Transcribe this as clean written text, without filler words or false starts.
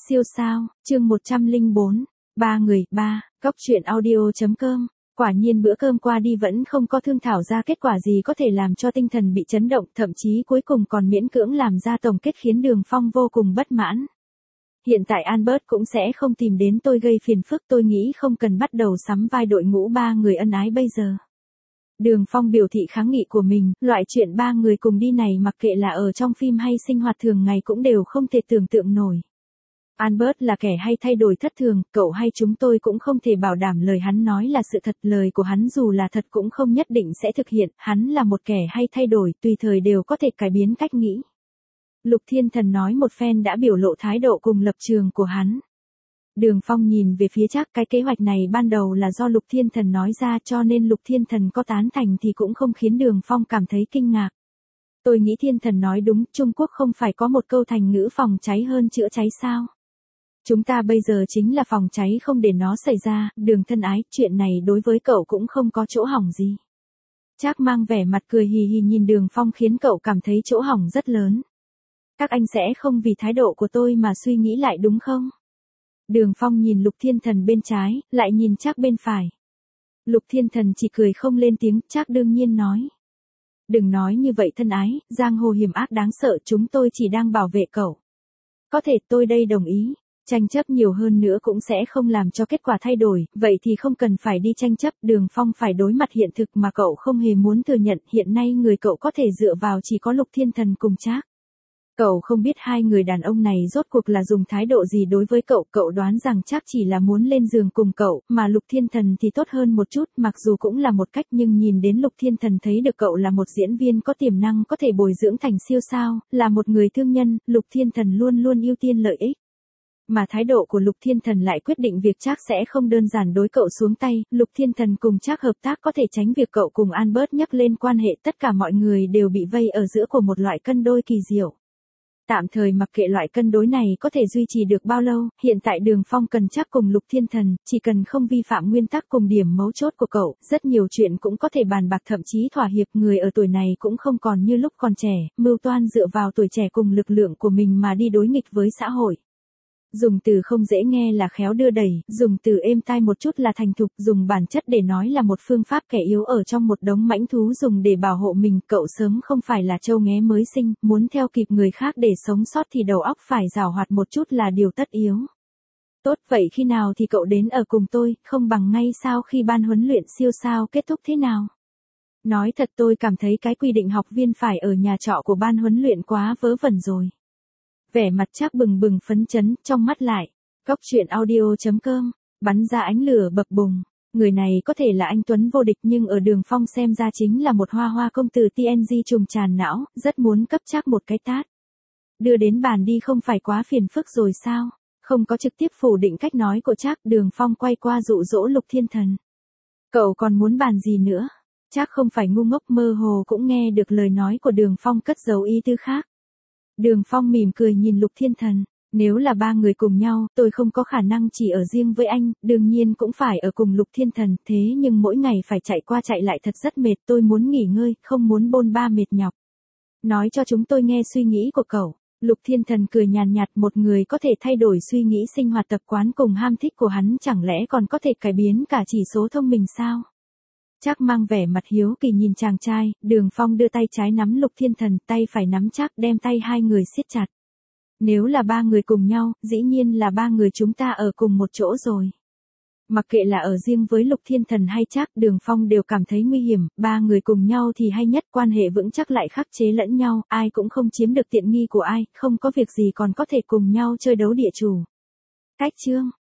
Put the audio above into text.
Siêu sao, chương 104, ba người, Cóc truyện audio.com. Quả nhiên bữa cơm qua đi vẫn không có thương thảo ra kết quả gì có thể làm cho tinh thần bị chấn động, thậm chí cuối cùng còn miễn cưỡng làm ra tổng kết khiến Đường Phong vô cùng bất mãn. Hiện tại Albert cũng sẽ không tìm đến tôi gây phiền phức, tôi nghĩ không cần bắt đầu sắm vai đội ngũ ba người ân ái bây giờ. Đường Phong biểu thị kháng nghị của mình, loại chuyện ba người cùng đi này mặc kệ là ở trong phim hay sinh hoạt thường ngày cũng đều không thể tưởng tượng nổi. Albert là kẻ hay thay đổi thất thường, cậu hay chúng tôi cũng không thể bảo đảm lời hắn nói là sự thật, lời của hắn dù là thật cũng không nhất định sẽ thực hiện, hắn là một kẻ hay thay đổi, tùy thời đều có thể cải biến cách nghĩ. Lục Thiên Thần nói một phen đã biểu lộ thái độ cùng lập trường của hắn. Đường Phong nhìn về phía Trác, cái kế hoạch này ban đầu là do Lục Thiên Thần nói ra cho nên Lục Thiên Thần có tán thành thì cũng không khiến Đường Phong cảm thấy kinh ngạc. Tôi nghĩ Thiên Thần nói đúng, Trung Quốc không phải có một câu thành ngữ phòng cháy hơn chữa cháy sao? Chúng ta bây giờ chính là phòng cháy không để nó xảy ra, Đường thân ái, chuyện này đối với cậu cũng không có chỗ hỏng gì. Trác mang vẻ mặt cười hì hì nhìn Đường Phong khiến cậu cảm thấy chỗ hỏng rất lớn. Các anh sẽ không vì thái độ của tôi mà suy nghĩ lại đúng không? Đường Phong nhìn Lục Thiên Thần bên trái, lại nhìn Trác bên phải. Lục Thiên Thần chỉ cười không lên tiếng, Trác đương nhiên nói. Đừng nói như vậy thân ái, giang hồ hiểm ác đáng sợ, chúng tôi chỉ đang bảo vệ cậu. Có thể tôi đây đồng ý, tranh chấp nhiều hơn nữa cũng sẽ không làm cho kết quả thay đổi, vậy thì không cần phải đi tranh chấp, Đường Phong phải đối mặt hiện thực mà cậu không hề muốn thừa nhận, hiện nay người cậu có thể dựa vào chỉ có Lục Thiên Thần cùng Trác. Cậu không biết hai người đàn ông này rốt cuộc là dùng thái độ gì đối với cậu, cậu đoán rằng chắc chỉ là muốn lên giường cùng cậu, mà Lục Thiên Thần thì tốt hơn một chút, mặc dù cũng là một cách nhưng nhìn đến Lục Thiên Thần thấy được cậu là một diễn viên có tiềm năng có thể bồi dưỡng thành siêu sao, là một người thương nhân, Lục Thiên Thần luôn luôn ưu tiên lợi ích. Mà thái độ của Lục Thiên Thần lại quyết định việc Trác sẽ không đơn giản đối cậu xuống tay, Lục Thiên Thần cùng Trác hợp tác có thể tránh việc cậu cùng Albert nhắc lên quan hệ, tất cả mọi người đều bị vây ở giữa của một loại cân đôi kỳ diệu. Tạm thời mặc kệ loại cân đối này có thể duy trì được bao lâu, hiện tại Đường Phong cần Trác cùng Lục Thiên Thần, chỉ cần không vi phạm nguyên tắc cùng điểm mấu chốt của cậu, rất nhiều chuyện cũng có thể bàn bạc thậm chí thỏa hiệp, người ở tuổi này cũng không còn như lúc còn trẻ, mưu toan dựa vào tuổi trẻ cùng lực lượng của mình mà đi đối nghịch với xã hội. Dùng từ không dễ nghe là khéo đưa đẩy, dùng từ êm tai một chút là thành thục, dùng bản chất để nói là một phương pháp kẻ yếu ở trong một đống mãnh thú dùng để bảo hộ mình, cậu sớm không phải là trâu nghé mới sinh, muốn theo kịp người khác để sống sót thì đầu óc phải giàu hoạt một chút là điều tất yếu. Tốt, vậy khi nào thì cậu đến ở cùng tôi, không bằng ngay sau khi ban huấn luyện siêu sao kết thúc thế nào? Nói thật tôi cảm thấy cái quy định học viên phải ở nhà trọ của ban huấn luyện quá vớ vẩn rồi. Vẻ mặt Trác bừng bừng phấn chấn, trong mắt lại. Cóc truyện audio.com, bắn ra ánh lửa bập bùng. Người này có thể là anh Tuấn vô địch nhưng ở Đường Phong xem ra chính là một hoa hoa công tử TNG trùng tràn não, rất muốn cấp Trác một cái tát. Đưa đến bàn đi không phải quá phiền phức rồi sao? Không có trực tiếp phủ định cách nói của Trác, Đường Phong quay qua dụ dỗ Lục Thiên Thần. Cậu còn muốn bàn gì nữa? Trác không phải ngu ngốc, mơ hồ cũng nghe được lời nói của Đường Phong cất giấu ý tư khác. Đường Phong mỉm cười nhìn Lục Thiên Thần, nếu là ba người cùng nhau, tôi không có khả năng chỉ ở riêng với anh, đương nhiên cũng phải ở cùng Lục Thiên Thần, thế nhưng mỗi ngày phải chạy qua chạy lại thật rất mệt, tôi muốn nghỉ ngơi, không muốn bôn ba mệt nhọc. Nói cho chúng tôi nghe suy nghĩ của cậu. Lục Thiên Thần cười nhàn nhạt, một người có thể thay đổi suy nghĩ sinh hoạt tập quán cùng ham thích của hắn chẳng lẽ còn có thể cải biến cả chỉ số thông minh sao? Trác mang vẻ mặt hiếu kỳ nhìn chàng trai, Đường Phong đưa tay trái nắm Lục Thiên Thần, tay phải nắm Trác, đem tay hai người siết chặt. Nếu là ba người cùng nhau, dĩ nhiên là ba người chúng ta ở cùng một chỗ rồi. Mặc kệ là ở riêng với Lục Thiên Thần hay Trác, Đường Phong đều cảm thấy nguy hiểm, ba người cùng nhau thì hay nhất, quan hệ vững chắc lại khắc chế lẫn nhau, ai cũng không chiếm được tiện nghi của ai, không có việc gì còn có thể cùng nhau chơi đấu địa chủ. Cách chương